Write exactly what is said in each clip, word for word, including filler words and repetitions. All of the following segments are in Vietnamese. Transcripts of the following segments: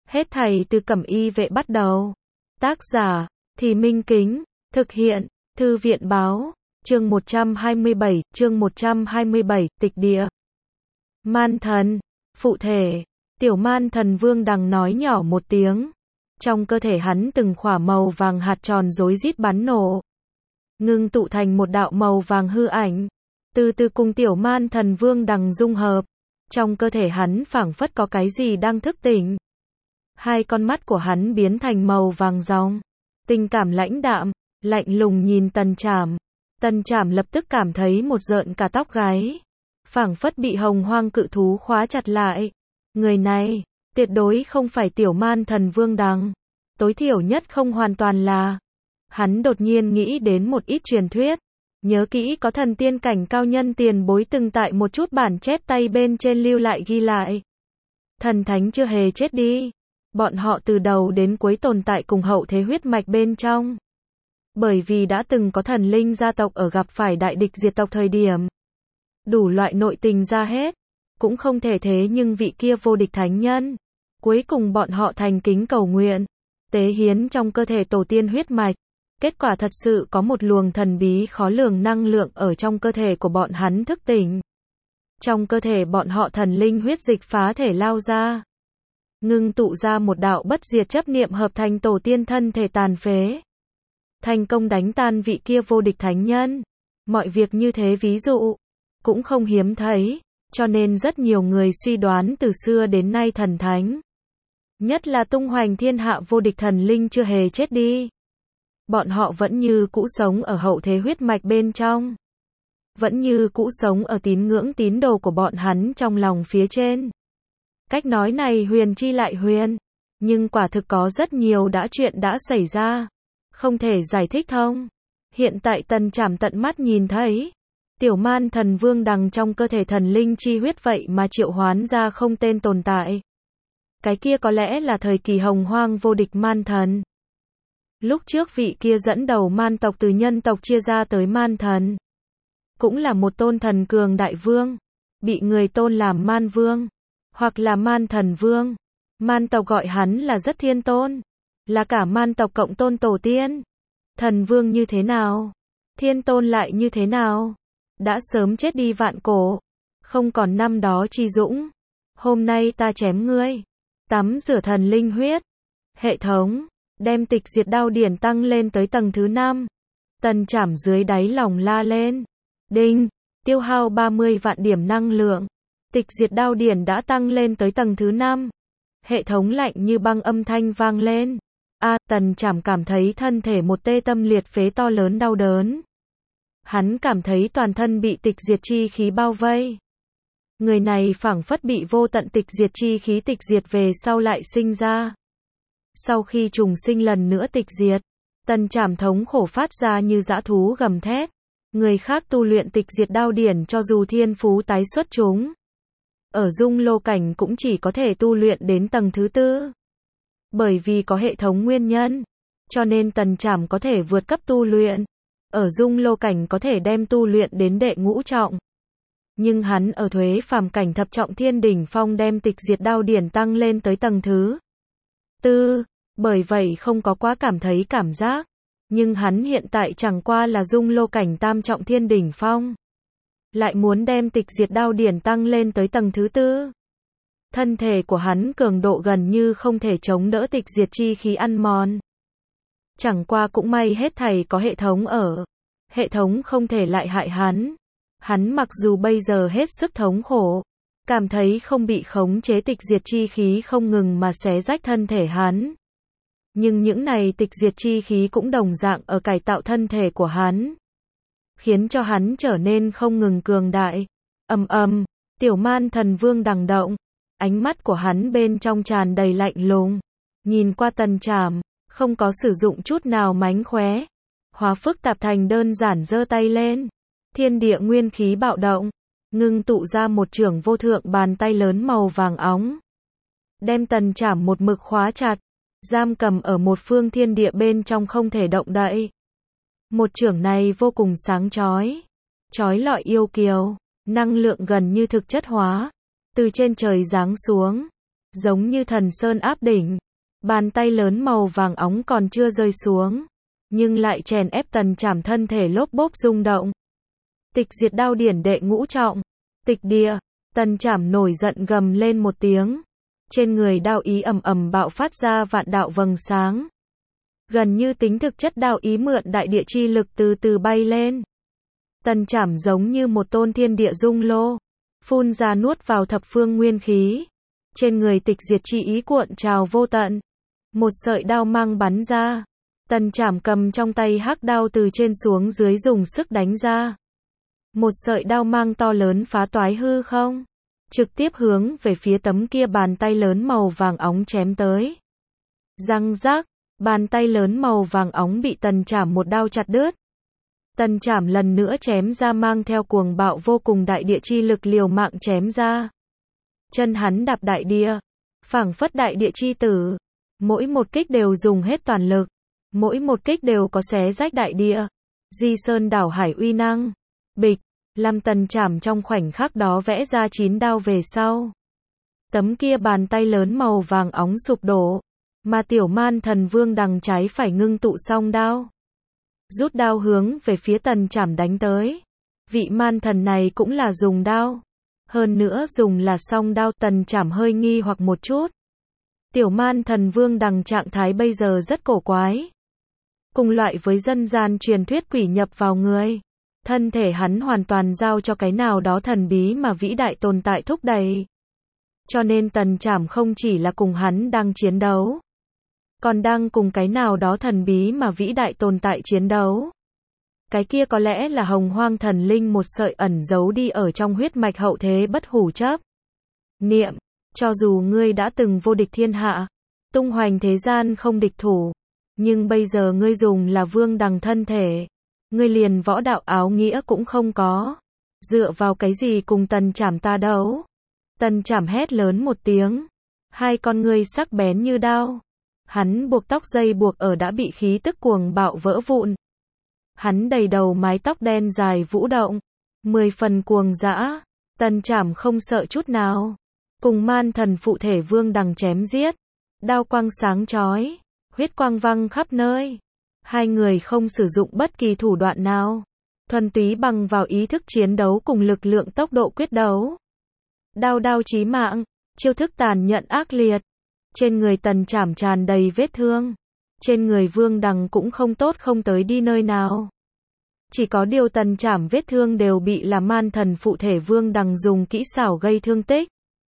Hết thảy từ Cẩm Y Vệ bắt đầu. Tác giả, Thì Minh Kính, thực hiện, Thư viện báo, chương một trăm hai mươi bảy, chương một trăm hai mươi bảy, tịch địa. Man thần, phụ thể, tiểu man thần Vương Đằng nói nhỏ một tiếng. Trong cơ thể hắn từng khỏa màu vàng hạt tròn rối rít bắn nổ. Ngưng tụ thành một đạo màu vàng hư ảnh. Từ từ cùng tiểu man thần Vương Đằng dung hợp. Trong cơ thể hắn phảng phất có cái gì đang thức tỉnh. Hai con mắt của hắn biến thành màu vàng ròng. Tình cảm lãnh đạm, lạnh lùng nhìn Tần Trảm. Tần Trảm lập tức cảm thấy một rợn cả tóc gáy. Phảng phất bị hồng hoang cự thú khóa chặt lại. Người này, tuyệt đối không phải tiểu man thần Vương Đằng. Tối thiểu nhất không hoàn toàn là. Hắn đột nhiên nghĩ đến một ít truyền thuyết. Nhớ kỹ có thần tiên cảnh cao nhân tiền bối từng tại một chút bản chép tay bên trên lưu lại ghi lại. Thần thánh chưa hề chết đi. Bọn họ từ đầu đến cuối tồn tại cùng hậu thế huyết mạch bên trong. Bởi vì đã từng có thần linh gia tộc ở gặp phải đại địch diệt tộc thời điểm. Đủ loại nội tình ra hết. Cũng không thể thế nhưng vị kia vô địch thánh nhân. Cuối cùng bọn họ thành kính cầu nguyện. Tế hiến trong cơ thể tổ tiên huyết mạch. Kết quả thật sự có một luồng thần bí khó lường năng lượng ở trong cơ thể của bọn hắn thức tỉnh. Trong cơ thể bọn họ thần linh huyết dịch phá thể lao ra. Ngưng tụ ra một đạo bất diệt chấp niệm hợp thành tổ tiên thân thể tàn phế. Thành công đánh tan vị kia vô địch thánh nhân. Mọi việc như thế ví dụ, cũng không hiếm thấy, cho nên rất nhiều người suy đoán từ xưa đến nay thần thánh. Nhất là tung hoành thiên hạ vô địch thần linh chưa hề chết đi. Bọn họ vẫn như cũ sống ở hậu thế huyết mạch bên trong. Vẫn như cũ sống ở tín ngưỡng tín đồ của bọn hắn trong lòng phía trên. Cách nói này huyền chi lại huyền. Nhưng quả thực có rất nhiều đã chuyện đã xảy ra. Không thể giải thích thông. Hiện tại Tần Trảm tận mắt nhìn thấy. Tiểu man thần Vương Đằng trong cơ thể thần linh chi huyết vậy mà triệu hoán ra không tên tồn tại. Cái kia có lẽ là thời kỳ hồng hoang vô địch man thần. Lúc trước vị kia dẫn đầu man tộc từ nhân tộc chia ra tới man thần. Cũng là một tôn thần cường đại vương. Bị người tôn làm man vương. Hoặc là man thần vương. Man tộc gọi hắn là rất thiên tôn. Là cả man tộc cộng tôn tổ tiên. Thần vương như thế nào? Thiên tôn lại như thế nào? Đã sớm chết đi vạn cổ. Không còn năm đó chi dũng. Hôm nay ta chém ngươi. Tắm rửa thần linh huyết. Hệ thống. Đem tịch diệt đao điển tăng lên tới tầng thứ năm. Tần Trảm dưới đáy lòng la lên. Đinh. Tiêu hao ba mươi vạn điểm năng lượng. Tịch diệt đao điển đã tăng lên tới tầng thứ năm. Hệ thống lạnh như băng âm thanh vang lên. A, Tần Trảm cảm thấy thân thể một tê tâm liệt phế to lớn đau đớn. Hắn cảm thấy toàn thân bị tịch diệt chi khí bao vây. Người này phảng phất bị vô tận tịch diệt chi khí tịch diệt về sau lại sinh ra. Sau khi trùng sinh lần nữa tịch diệt, Tần Trảm thống khổ phát ra như dã thú gầm thét. Người khác tu luyện tịch diệt đao điển cho dù thiên phú tái xuất chúng. Ở dung lô cảnh cũng chỉ có thể tu luyện đến tầng thứ tư. Bởi vì có hệ thống nguyên nhân, cho nên Tần Trảm có thể vượt cấp tu luyện. Ở dung lô cảnh có thể đem tu luyện đến đệ ngũ trọng. Nhưng hắn ở thuế phàm cảnh thập trọng thiên đỉnh phong đem tịch diệt đao điển tăng lên tới tầng thứ tư. Bởi vậy không có quá cảm thấy cảm giác. Nhưng hắn hiện tại chẳng qua là dung lô cảnh tam trọng thiên đỉnh phong. Lại muốn đem tịch diệt đao điển tăng lên tới tầng thứ tư. Thân thể của hắn cường độ gần như không thể chống đỡ tịch diệt chi khí ăn mòn. Chẳng qua cũng may hết thảy có hệ thống ở. Hệ thống không thể lại hại hắn. Hắn mặc dù bây giờ hết sức thống khổ. Cảm thấy không bị khống chế tịch diệt chi khí không ngừng mà xé rách thân thể hắn. Nhưng những này tịch diệt chi khí cũng đồng dạng ở cải tạo thân thể của hắn. Khiến cho hắn trở nên không ngừng cường đại. Ầm ầm, tiểu man thần Vương Đằng động. Ánh mắt của hắn bên trong tràn đầy lạnh lùng. Nhìn qua Tần Trảm, không có sử dụng chút nào mánh khóe. Hóa phức tạp thành đơn giản giơ tay lên. Thiên địa nguyên khí bạo động. Ngưng tụ ra một chưởng vô thượng bàn tay lớn màu vàng óng. Đem Tần Trảm một mực khóa chặt. Giam cầm ở một phương thiên địa bên trong không thể động đậy. Một chưởng này vô cùng sáng chói. Chói lọi yêu kiều. Năng lượng gần như thực chất hóa. Từ trên trời giáng xuống. giống như thần sơn áp đỉnh. Bàn tay lớn màu vàng óng còn chưa rơi xuống, nhưng lại chèn ép Tần Trảm thân thể lốp bốp rung động. Tịch diệt đao điển đệ ngũ trọng. Tịch địa. Tần Trảm nổi giận gầm lên một tiếng. Trên người đao ý ầm ầm bạo phát ra vạn đạo vầng sáng. Gần như tính thực chất đao ý mượn đại địa chi lực từ từ bay lên. Tần Trảm giống như một tôn thiên địa dung lô, phun ra nuốt vào thập phương nguyên khí. Trên người tịch diệt chi ý cuộn trào vô tận. Một sợi đao mang bắn ra. Tần Trảm cầm trong tay hắc đao từ trên xuống dưới dùng sức đánh ra. Một sợi đao mang to lớn phá toái hư không, trực tiếp hướng về phía tấm kia bàn tay lớn màu vàng óng chém tới. Răng rác, bàn tay lớn màu vàng óng bị Tần Trảm một đao chặt đứt. Tần Trảm lần nữa chém ra mang theo cuồng bạo vô cùng đại địa chi lực liều mạng chém ra. Chân hắn đạp đại địa, phảng phất đại địa chi tử. Mỗi một kích đều dùng hết toàn lực. Mỗi một kích đều có xé rách đại địa. Di sơn đảo hải uy năng. Bịch, làm Tần Trảm trong khoảnh khắc đó vẽ ra chín đao về sau. Tấm kia bàn tay lớn màu vàng óng sụp đổ. Mà tiểu man thần vương đằng trái phải ngưng tụ song đao. Rút đao hướng về phía Tần Trảm đánh tới. Vị man thần này cũng là dùng đao. Hơn nữa dùng là song đao. Tần Trảm hơi nghi hoặc một chút. Tiểu man thần vương đằng trạng thái bây giờ rất cổ quái. Cùng loại với dân gian truyền thuyết quỷ nhập vào người. Thân thể hắn hoàn toàn giao cho cái nào đó thần bí mà vĩ đại tồn tại thúc đẩy. Cho nên Tần Trảm không chỉ là cùng hắn đang chiến đấu, còn đang cùng cái nào đó thần bí mà vĩ đại tồn tại chiến đấu. Cái kia có lẽ là hồng hoang thần linh một sợi ẩn giấu đi ở trong huyết mạch hậu thế bất hủ chấp niệm. Cho dù ngươi đã từng vô địch thiên hạ, tung hoành thế gian không địch thủ, nhưng bây giờ ngươi dùng là vương đằng thân thể, ngươi liền võ đạo áo nghĩa cũng không có. Dựa vào cái gì cùng Tần Trảm ta đấu? Tần Trảm hét lớn một tiếng, hai con ngươi sắc bén như đao. Hắn buộc tóc dây buộc ở đã bị khí tức cuồng bạo vỡ vụn. Hắn đầy đầu mái tóc đen dài vũ động, mười phần cuồng dã. Tần Trảm không sợ chút nào, cùng man thần phụ thể vương đằng chém giết. Đao quang sáng chói, huyết quang văng khắp nơi. Hai người không sử dụng bất kỳ thủ đoạn nào, thuần túy bằng vào ý thức chiến đấu cùng lực lượng tốc độ quyết đấu. Đao đao chí mạng, chiêu thức tàn nhẫn ác liệt. Trên người Tần Trảm tràn đầy vết thương. Trên người vương đằng cũng không tốt không tới đi nơi nào. Chỉ có điều Tần Trảm vết thương đều bị là man thần phụ thể vương đằng dùng kỹ xảo gây thương tích.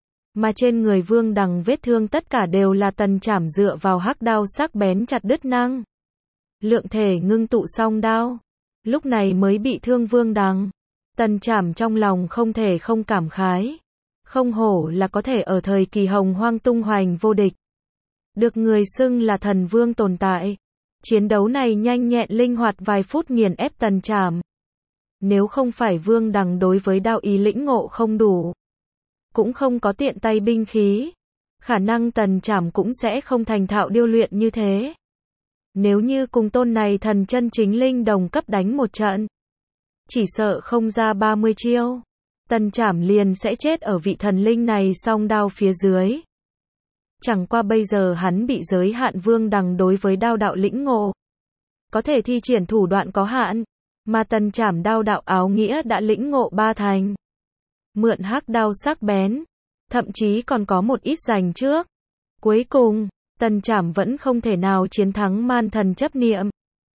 Mà trên người vương đằng vết thương tất cả đều là Tần Trảm dựa vào hắc đao sắc bén chặt đứt năng lượng thể ngưng tụ song đao. Lúc này mới bị thương vương đằng. Tần Trảm trong lòng không thể không cảm khái. Không hổ là có thể ở thời kỳ hồng hoang tung hoành vô địch. Được người xưng là thần vương tồn tại. Chiến đấu này nhanh nhẹn linh hoạt vài phút nghiền ép Tần Trảm. Nếu không phải vương đằng đối với đao ý lĩnh ngộ không đủ, cũng không có tiện tay binh khí, khả năng Tần Trảm cũng sẽ không thành thạo điêu luyện như thế. Nếu như cùng tôn này thần chân chính linh đồng cấp đánh một trận, chỉ sợ không ra ba mươi chiêu, Tần Trảm liền sẽ chết ở vị thần linh này song đao phía dưới. Chẳng qua bây giờ hắn bị giới hạn vương đằng đối với đao đạo lĩnh ngộ, có thể thi triển thủ đoạn có hạn, mà Tần Trảm đao đạo áo nghĩa đã lĩnh ngộ ba thành. Mượn hắc đao sắc bén, thậm chí còn có một ít giành trước. Cuối cùng, Tần Trảm vẫn không thể nào chiến thắng man thần chấp niệm.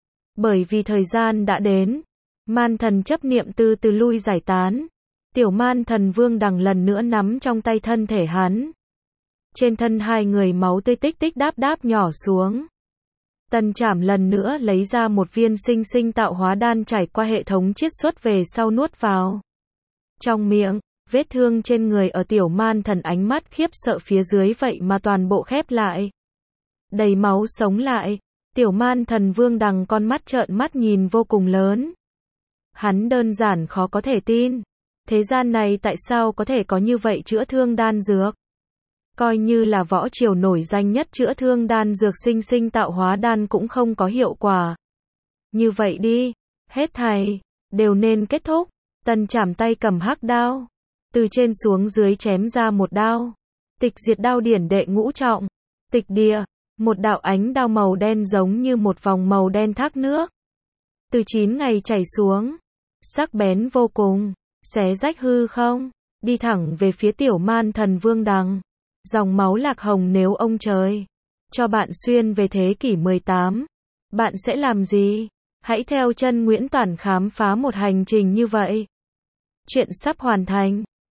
Bởi vì thời gian đã đến, man thần chấp niệm từ từ lui giải tán. Tiểu man thần vương đằng lần nữa nắm trong tay thân thể hắn. Trên thân hai người máu tươi tích tích đáp đáp nhỏ xuống. Tần Trảm lần nữa lấy ra một viên sinh sinh tạo hóa đan trải qua hệ thống chiết xuất về sau nuốt vào. Trong miệng, vết thương trên người ở tiểu man thần ánh mắt khiếp sợ phía dưới vậy mà toàn bộ khép lại. Đầy máu sống lại, tiểu man thần vương đằng con mắt trợn mắt nhìn vô cùng lớn. Hắn đơn giản khó có thể tin. Thế gian này tại sao có thể có như vậy chữa thương đan dược? Coi như là võ triều nổi danh nhất chữa thương đan dược sinh sinh tạo hóa đan cũng không có hiệu quả. Như vậy đi, hết thảy đều nên kết thúc. Tần Trảm tay cầm hắc đao, từ trên xuống dưới chém ra một đao. Tịch diệt đao điển đệ ngũ trọng. Tịch địa. Một đạo ánh đao màu đen giống như một vòng màu đen thác nước. Từ chín ngày chảy xuống. Sắc bén vô cùng. Xé rách hư không. Đi thẳng về phía tiểu man thần vương đằng. Dòng máu lạc hồng nếu ông trời cho bạn xuyên về thế kỷ mười tám. Bạn sẽ làm gì? Hãy theo chân Nguyễn Toản khám phá một hành trình như vậy. Chuyện sắp hoàn thành.